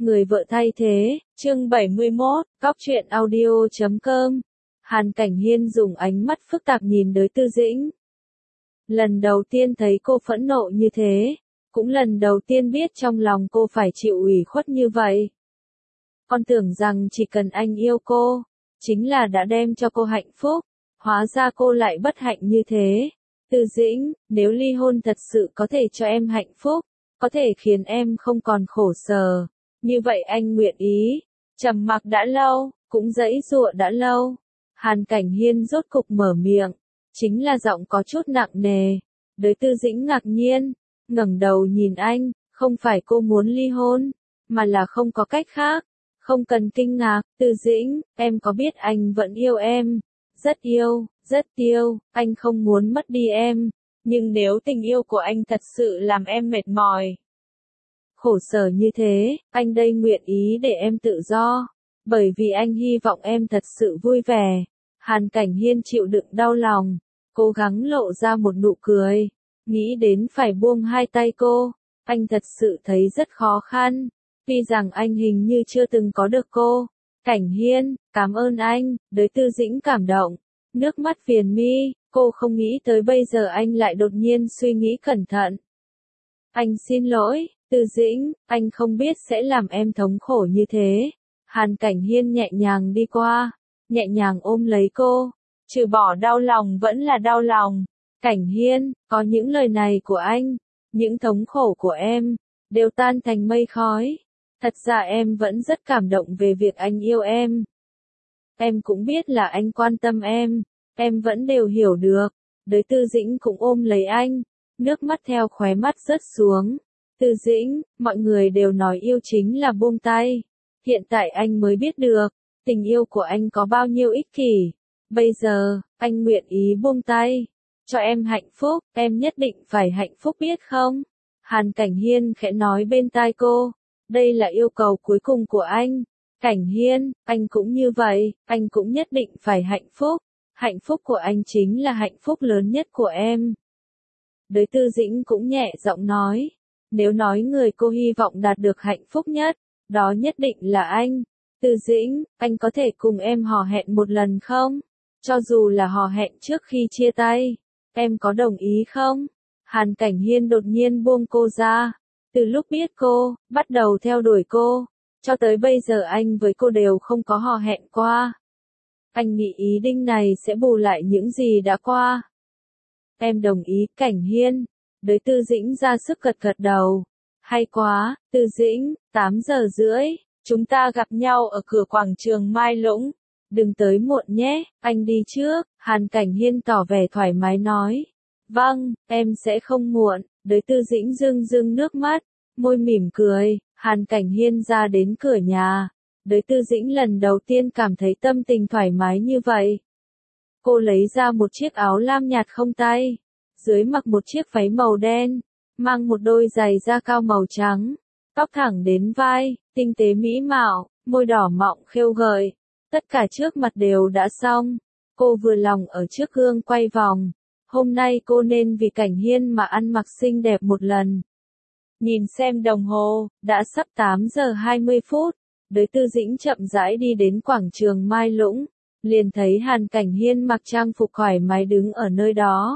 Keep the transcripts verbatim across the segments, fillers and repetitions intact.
Người vợ thay thế, chương bảy mươi mốt, góc truyện audio chấm com. Hàn Cảnh Hiên dùng ánh mắt phức tạp nhìn Đới Tư Dĩnh. Lần đầu tiên thấy cô phẫn nộ như thế, cũng lần đầu tiên biết trong lòng cô phải chịu ủy khuất như vậy. Con tưởng rằng chỉ cần anh yêu cô, chính là đã đem cho cô hạnh phúc, hóa ra cô lại bất hạnh như thế. Tư Dĩnh, nếu ly hôn thật sự có thể cho em hạnh phúc, có thể khiến em không còn khổ sở, như vậy anh nguyện ý. Trầm mặc đã lâu, cũng giãy giụa đã lâu. Hàn Cảnh Hiên rốt cục mở miệng, chính là giọng có chút nặng nề. Đới Tư Dĩnh ngạc nhiên, ngẩng đầu nhìn anh, không phải cô muốn ly hôn, mà là không có cách khác. Không cần kinh ngạc, Tư Dĩnh, em có biết anh vẫn yêu em, rất yêu, rất yêu, anh không muốn mất đi em, nhưng nếu tình yêu của anh thật sự làm em mệt mỏi, khổ sở như thế, anh đây nguyện ý để em tự do, bởi vì anh hy vọng em thật sự vui vẻ. Hàn Cảnh Hiên chịu đựng đau lòng, cố gắng lộ ra một nụ cười, nghĩ đến phải buông hai tay cô, anh thật sự thấy rất khó khăn, tuy rằng anh hình như chưa từng có được cô. Cảnh Hiên, cảm ơn anh. Đới Tư Dĩnh cảm động, nước mắt viền mi, cô không nghĩ tới bây giờ anh lại đột nhiên suy nghĩ cẩn thận. Anh xin lỗi, Tư Dĩnh, anh không biết sẽ làm em thống khổ như thế. Hàn Cảnh Hiên nhẹ nhàng đi qua, nhẹ nhàng ôm lấy cô, trừ bỏ đau lòng vẫn là đau lòng. Cảnh Hiên, có những lời này của anh, những thống khổ của em, đều tan thành mây khói. Thật ra em vẫn rất cảm động về việc anh yêu em. Em cũng biết là anh quan tâm em, em vẫn đều hiểu được. Đới Tư Dĩnh cũng ôm lấy anh, nước mắt theo khóe mắt rớt xuống. Tư Dĩnh, mọi người đều nói yêu chính là buông tay. Hiện tại anh mới biết được, tình yêu của anh có bao nhiêu ích kỷ. Bây giờ, anh nguyện ý buông tay. Cho em hạnh phúc, em nhất định phải hạnh phúc biết không? Hàn Cảnh Hiên khẽ nói bên tai cô. Đây là yêu cầu cuối cùng của anh. Cảnh Hiên, anh cũng như vậy, anh cũng nhất định phải hạnh phúc. Hạnh phúc của anh chính là hạnh phúc lớn nhất của em. Đới Tư Dĩnh cũng nhẹ giọng nói. Nếu nói người cô hy vọng đạt được hạnh phúc nhất, đó nhất định là anh. Tư Dĩnh, anh có thể cùng em hò hẹn một lần không? Cho dù là hò hẹn trước khi chia tay, em có đồng ý không? Hàn Cảnh Hiên đột nhiên buông cô ra. Từ lúc biết cô, bắt đầu theo đuổi cô, cho tới bây giờ anh với cô đều không có hò hẹn qua. Anh nghĩ ý định này sẽ bù lại những gì đã qua. Em đồng ý. Cảnh Hiên. Đới Tư Dĩnh ra sức gật gật đầu. Hay quá, Tư Dĩnh, tám giờ rưỡi, chúng ta gặp nhau ở cửa quảng trường Mai Lũng. Đừng tới muộn nhé, anh đi trước. Hàn Cảnh Hiên tỏ vẻ thoải mái nói. Vâng, em sẽ không muộn. Đới Tư Dĩnh rưng rưng nước mắt, môi mỉm cười. Hàn Cảnh Hiên ra đến cửa nhà. Đới Tư Dĩnh lần đầu tiên cảm thấy tâm tình thoải mái như vậy. Cô lấy ra một chiếc áo lam nhạt không tay, dưới mặc một chiếc váy màu đen, mang một đôi giày da cao màu trắng, tóc thẳng đến vai, tinh tế mỹ mạo, môi đỏ mọng khêu gợi, tất cả trước mặt đều đã xong. Cô vừa lòng ở trước gương quay vòng. Hôm nay cô nên vì Cảnh Hiên mà ăn mặc xinh đẹp một lần. Nhìn xem đồng hồ, đã sắp tám giờ hai mươi phút. Đới Tư Dĩnh chậm rãi đi đến quảng trường Mai Lũng, liền thấy Hàn Cảnh Hiên mặc trang phục thoải mái đứng ở nơi đó.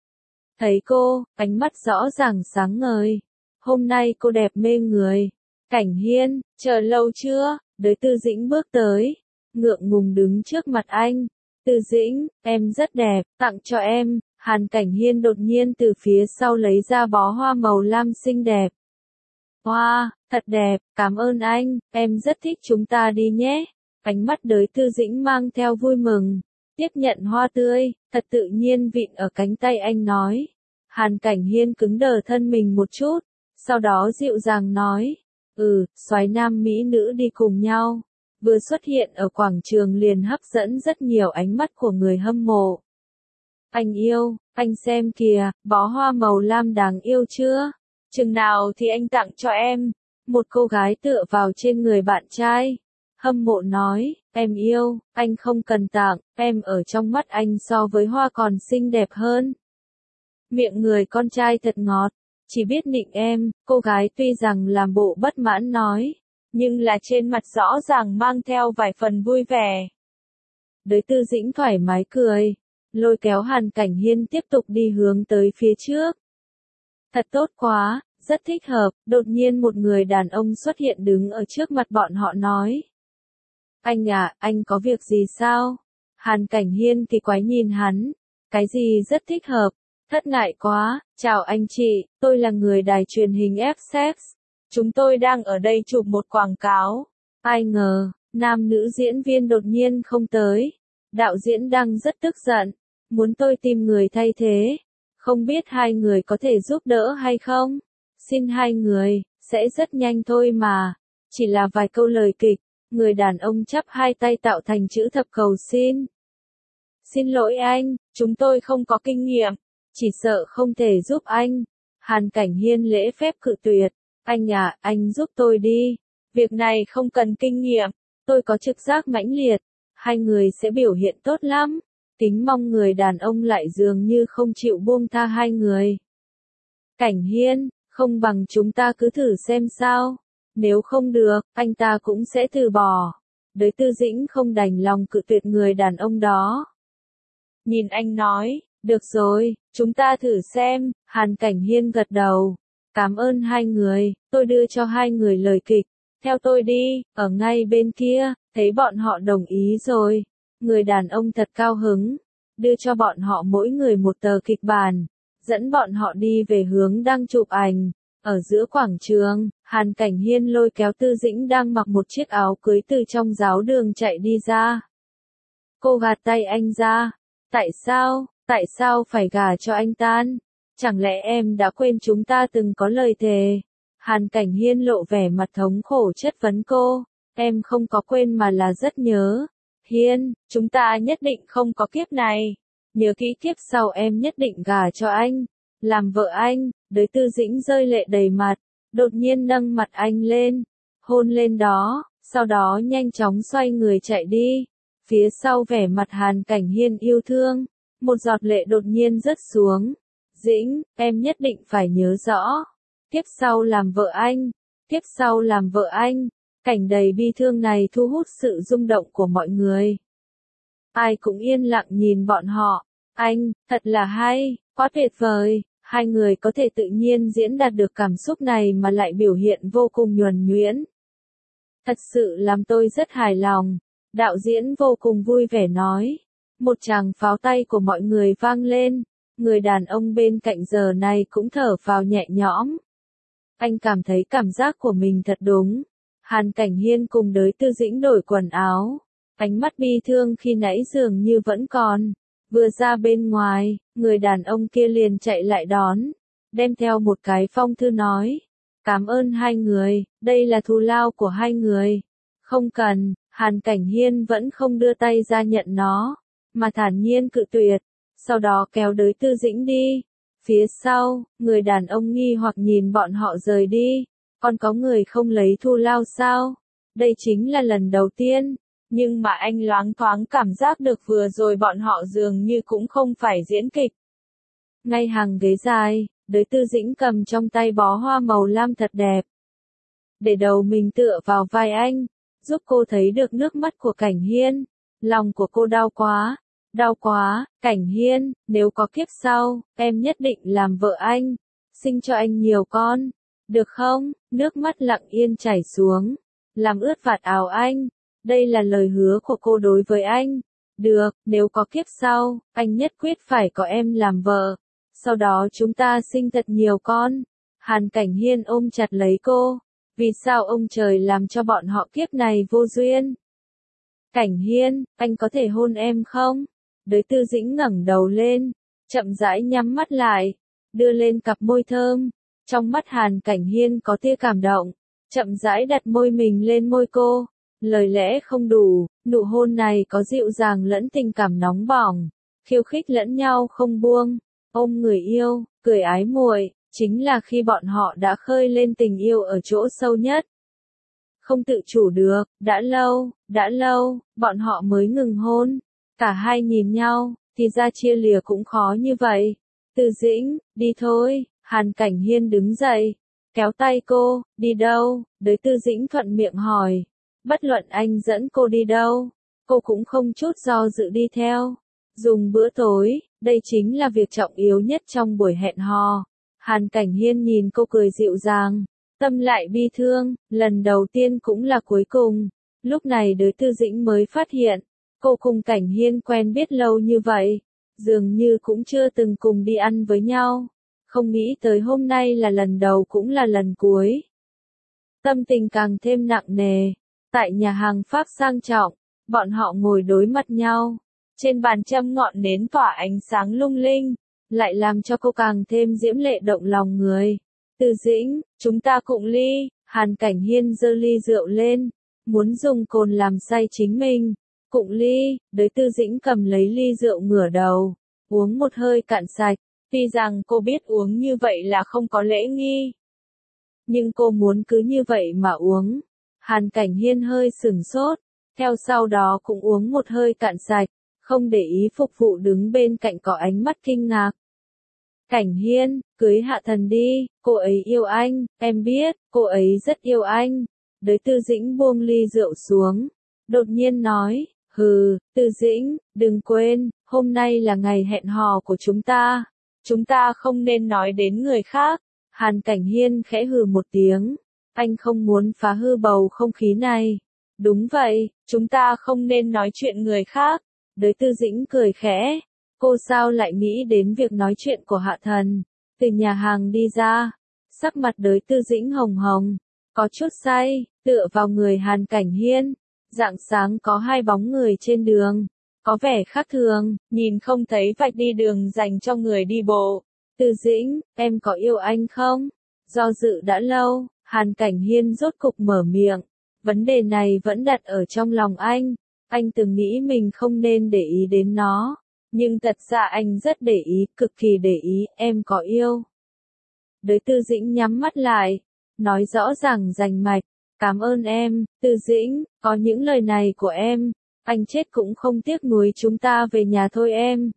Thấy cô, ánh mắt rõ ràng sáng ngời. Hôm nay cô đẹp mê người. Cảnh Hiên, chờ lâu chưa? Đới Tư Dĩnh bước tới, ngượng ngùng đứng trước mặt anh. Tư Dĩnh, em rất đẹp, tặng cho em. Hàn Cảnh Hiên đột nhiên từ phía sau lấy ra bó hoa màu lam xinh đẹp. Hoa, thật đẹp, cảm ơn anh, em rất thích, chúng ta đi nhé. Ánh mắt Đới Tư Dĩnh mang theo vui mừng, tiếp nhận hoa tươi, thật tự nhiên vịn ở cánh tay anh nói. Hàn Cảnh Hiên cứng đờ thân mình một chút, sau đó dịu dàng nói, ừ, soái nam mỹ nữ đi cùng nhau. Vừa xuất hiện ở quảng trường liền hấp dẫn rất nhiều ánh mắt của người hâm mộ. Anh yêu, anh xem kìa, bó hoa màu lam đáng yêu chưa? Chừng nào thì anh tặng cho em. Một cô gái tựa vào trên người bạn trai, hâm mộ nói, em yêu, anh không cần tặng, em ở trong mắt anh so với hoa còn xinh đẹp hơn. Miệng người con trai thật ngọt, chỉ biết nịnh em. Cô gái tuy rằng làm bộ bất mãn nói, nhưng là trên mặt rõ ràng mang theo vài phần vui vẻ. Đới Tư Dĩnh thoải mái cười, lôi kéo Hàn Cảnh Hiên tiếp tục đi hướng tới phía trước. Thật tốt quá, rất thích hợp, đột nhiên một người đàn ông xuất hiện đứng ở trước mặt bọn họ nói. Anh à, anh có việc gì sao? Hàn Cảnh Hiên kỳ quái nhìn hắn, cái gì rất thích hợp, thất ngại quá, chào anh chị, tôi là người đài truyền hình ép ét. Chúng tôi đang ở đây chụp một quảng cáo. Ai ngờ, nam nữ diễn viên đột nhiên không tới. Đạo diễn đang rất tức giận, muốn tôi tìm người thay thế. Không biết hai người có thể giúp đỡ hay không? Xin hai người, sẽ rất nhanh thôi mà. Chỉ là vài câu lời kịch, người đàn ông chắp hai tay tạo thành chữ thập cầu xin. Xin lỗi anh, chúng tôi không có kinh nghiệm, chỉ sợ không thể giúp anh. Hàn Cảnh Hiên lễ phép cự tuyệt. Anh à, anh giúp tôi đi. Việc này không cần kinh nghiệm, tôi có trực giác mãnh liệt. Hai người sẽ biểu hiện tốt lắm. Kính mong người đàn ông lại dường như không chịu buông tha hai người. Cảnh Hiên, không bằng chúng ta cứ thử xem sao. Nếu không được, anh ta cũng sẽ từ bỏ. Đới Tư Dĩnh không đành lòng cự tuyệt người đàn ông đó. Nhìn anh nói, được rồi, chúng ta thử xem. Hàn Cảnh Hiên gật đầu. Cảm ơn hai người, tôi đưa cho hai người lời kịch. Theo tôi đi, ở ngay bên kia, thấy bọn họ đồng ý rồi. Người đàn ông thật cao hứng, đưa cho bọn họ mỗi người một tờ kịch bản, dẫn bọn họ đi về hướng đang chụp ảnh. Ở giữa quảng trường, Hàn Cảnh Hiên lôi kéo Tư Dĩnh đang mặc một chiếc áo cưới từ trong giáo đường chạy đi ra. Cô gạt tay anh ra. Tại sao, tại sao phải gả cho anh Tan? Chẳng lẽ em đã quên chúng ta từng có lời thề? Hàn Cảnh Hiên lộ vẻ mặt thống khổ chất vấn cô. Em không có quên mà là rất nhớ. Hiên, chúng ta nhất định không có kiếp này. Nhớ kỹ kiếp sau em nhất định gả cho anh. Làm vợ anh. Đới Tư Dĩnh rơi lệ đầy mặt. Đột nhiên nâng mặt anh lên. Hôn lên đó. Sau đó nhanh chóng xoay người chạy đi. Phía sau vẻ mặt Hàn Cảnh Hiên yêu thương. Một giọt lệ đột nhiên rớt xuống. Dĩnh, em nhất định phải nhớ rõ. Tiếp sau làm vợ anh. Tiếp sau làm vợ anh. Cảnh đầy bi thương này thu hút sự rung động của mọi người. Ai cũng yên lặng nhìn bọn họ. Anh, thật là hay, quá tuyệt vời. Hai người có thể tự nhiên diễn đạt được cảm xúc này mà lại biểu hiện vô cùng nhuần nhuyễn. Thật sự làm tôi rất hài lòng. Đạo diễn vô cùng vui vẻ nói. Một tràng pháo tay của mọi người vang lên. Người đàn ông bên cạnh giờ này cũng thở phào nhẹ nhõm. Anh cảm thấy cảm giác của mình thật đúng. Hàn Cảnh Hiên cùng Đới Tư Dĩnh đổi quần áo. Ánh mắt bi thương khi nãy dường như vẫn còn. Vừa ra bên ngoài, người đàn ông kia liền chạy lại đón. Đem theo một cái phong thư nói. Cảm ơn hai người, đây là thù lao của hai người. Không cần, Hàn Cảnh Hiên vẫn không đưa tay ra nhận nó. Mà thản nhiên cự tuyệt. Sau đó kéo Đới Tư Dĩnh đi. Phía sau, người đàn ông nghi hoặc nhìn bọn họ rời đi. Còn có người không lấy thù lao sao? Đây chính là lần đầu tiên. Nhưng mà anh loáng thoáng cảm giác được vừa rồi bọn họ dường như cũng không phải diễn kịch. Ngay hàng ghế dài, Đới Tư Dĩnh cầm trong tay bó hoa màu lam thật đẹp. Để đầu mình tựa vào vai anh, giúp cô thấy được nước mắt của Cảnh Hiên. Lòng của cô đau quá. Đau quá, Cảnh Hiên, nếu có kiếp sau, em nhất định làm vợ anh. Sinh cho anh nhiều con. Được không? Nước mắt lặng yên chảy xuống. Làm ướt vạt áo anh. Đây là lời hứa của cô đối với anh. Được, nếu có kiếp sau, anh nhất quyết phải có em làm vợ. Sau đó chúng ta sinh thật nhiều con. Hàn Cảnh Hiên ôm chặt lấy cô. Vì sao ông trời làm cho bọn họ kiếp này vô duyên? Cảnh Hiên, anh có thể hôn em không? Đới Tư Dĩnh ngẩng đầu lên, chậm rãi nhắm mắt lại, đưa lên cặp môi thơm. Trong mắt Hàn Cảnh Hiên có tia cảm động, chậm rãi đặt môi mình lên môi cô. Lời lẽ không đủ, nụ hôn này có dịu dàng lẫn tình cảm nóng bỏng, khiêu khích lẫn nhau không buông. Ôm người yêu, cười ái muội, chính là khi bọn họ đã khơi lên tình yêu ở chỗ sâu nhất. Không tự chủ được, đã lâu, đã lâu, bọn họ mới ngừng hôn. Cả hai nhìn nhau, thì ra chia lìa cũng khó như vậy. Tư Dĩnh, đi thôi. Hàn Cảnh Hiên đứng dậy, kéo tay cô, đi đâu? Đới Tư Dĩnh thuận miệng hỏi. Bất luận anh dẫn cô đi đâu, cô cũng không chút do dự đi theo. Dùng bữa tối, đây chính là việc trọng yếu nhất trong buổi hẹn hò. Hàn Cảnh Hiên nhìn cô cười dịu dàng, tâm lại bi thương, lần đầu tiên cũng là cuối cùng. Lúc này Đới Tư Dĩnh mới phát hiện, cô cùng Cảnh Hiên quen biết lâu như vậy, dường như cũng chưa từng cùng đi ăn với nhau. Không nghĩ tới hôm nay là lần đầu cũng là lần cuối. Tâm tình càng thêm nặng nề. Tại nhà hàng Pháp sang trọng, bọn họ ngồi đối mặt nhau. Trên bàn châm ngọn nến tỏa ánh sáng lung linh, lại làm cho cô càng thêm diễm lệ động lòng người. Tư Dĩnh, chúng ta cụng ly. Hàn Cảnh Hiên giơ ly rượu lên, muốn dùng cồn làm say chính mình. Cụng ly. Đới Tư Dĩnh cầm lấy ly rượu ngửa đầu, uống một hơi cạn sạch. Tuy rằng cô biết uống như vậy là không có lễ nghi, nhưng cô muốn cứ như vậy mà uống. Hàn Cảnh Hiên hơi sửng sốt, theo sau đó cũng uống một hơi cạn sạch, không để ý phục vụ đứng bên cạnh có ánh mắt kinh ngạc. Cảnh Hiên, cưới Hạ Thần đi, cô ấy yêu anh, em biết, cô ấy rất yêu anh. Đới Tư Dĩnh buông ly rượu xuống, đột nhiên nói, hừ, Tư Dĩnh, đừng quên, hôm nay là ngày hẹn hò của chúng ta. Chúng ta không nên nói đến người khác. Hàn Cảnh Hiên khẽ hừ một tiếng. Anh không muốn phá hư bầu không khí này. Đúng vậy, chúng ta không nên nói chuyện người khác. Đới Tư Dĩnh cười khẽ. Cô sao lại nghĩ đến việc nói chuyện của Hạ Thần? Từ nhà hàng đi ra, sắc mặt Đới Tư Dĩnh hồng hồng, có chút say, tựa vào người Hàn Cảnh Hiên. Rạng sáng có hai bóng người trên đường, có vẻ khác thường, nhìn không thấy vạch đi đường dành cho người đi bộ. Tư Dĩnh, em có yêu anh không? Do dự đã lâu, Hàn Cảnh Hiên rốt cục mở miệng. Vấn đề này vẫn đặt ở trong lòng anh. Anh từng nghĩ mình không nên để ý đến nó, nhưng thật ra anh rất để ý, cực kỳ để ý. Em có yêu? Đới Tư Dĩnh nhắm mắt lại, nói rõ ràng rành mạch. Cảm ơn em, Tư Dĩnh, có những lời này của em, anh chết cũng không tiếc nuối chúng ta về nhà thôi em.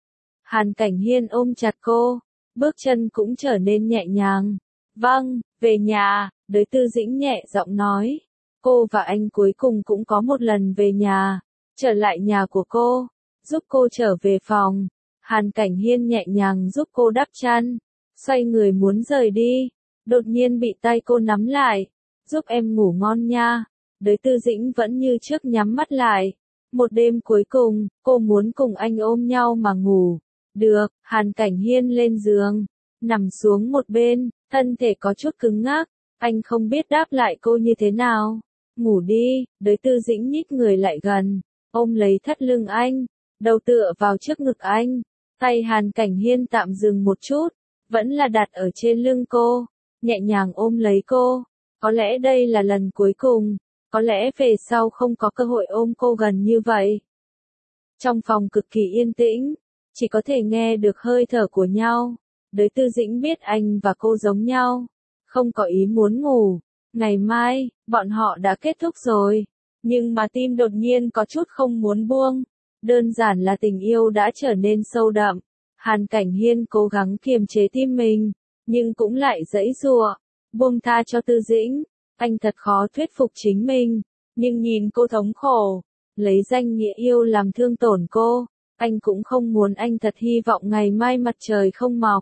Hàn Cảnh Hiên ôm chặt cô, bước chân cũng trở nên nhẹ nhàng. Vâng, về nhà. Đới Tư Dĩnh nhẹ giọng nói. Cô và anh cuối cùng cũng có một lần về nhà, trở lại nhà của cô, giúp cô trở về phòng. Hàn Cảnh Hiên nhẹ nhàng giúp cô đắp chăn, xoay người muốn rời đi, đột nhiên bị tay cô nắm lại. Giúp em ngủ ngon nha. Đới Tư Dĩnh vẫn như trước nhắm mắt lại. Một đêm cuối cùng, cô muốn cùng anh ôm nhau mà ngủ. Được. Hàn Cảnh Hiên lên giường, nằm xuống một bên, thân thể có chút cứng ngắc. Anh không biết đáp lại cô như thế nào. Ngủ đi. Đới Tư Dĩnh nhích người lại gần, ôm lấy thắt lưng anh, đầu tựa vào trước ngực anh. Tay Hàn Cảnh Hiên tạm dừng một chút, vẫn là đặt ở trên lưng cô, nhẹ nhàng ôm lấy cô. Có lẽ đây là lần cuối cùng, có lẽ về sau không có cơ hội ôm cô gần như vậy. Trong phòng cực kỳ yên tĩnh, chỉ có thể nghe được hơi thở của nhau. Đới Tư Dĩnh biết anh và cô giống nhau, không có ý muốn ngủ. Ngày mai, bọn họ đã kết thúc rồi, nhưng mà tim đột nhiên có chút không muốn buông. Đơn giản là tình yêu đã trở nên sâu đậm. Hàn Cảnh Hiên cố gắng kiềm chế tim mình, nhưng cũng lại giãy giụa. Buông tha cho Tư Dĩnh, anh thật khó thuyết phục chính mình, nhưng nhìn cô thống khổ, lấy danh nghĩa yêu làm thương tổn cô, anh cũng không muốn. Anh thật hy vọng ngày mai mặt trời không mọc.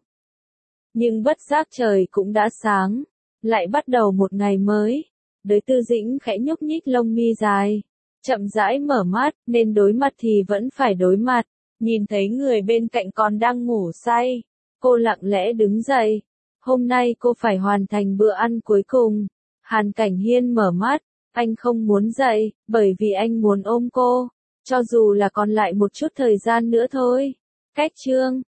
Nhưng bất giác trời cũng đã sáng, lại bắt đầu một ngày mới. Đới Tư Dĩnh khẽ nhúc nhích lông mi dài, chậm rãi mở mắt, nên đối mặt thì vẫn phải đối mặt. Nhìn thấy người bên cạnh còn đang ngủ say, cô lặng lẽ đứng dậy. Hôm nay cô phải hoàn thành bữa ăn cuối cùng. Hàn Cảnh Hiên mở mắt, anh không muốn dậy, bởi vì anh muốn ôm cô, cho dù là còn lại một chút thời gian nữa thôi. Cách chương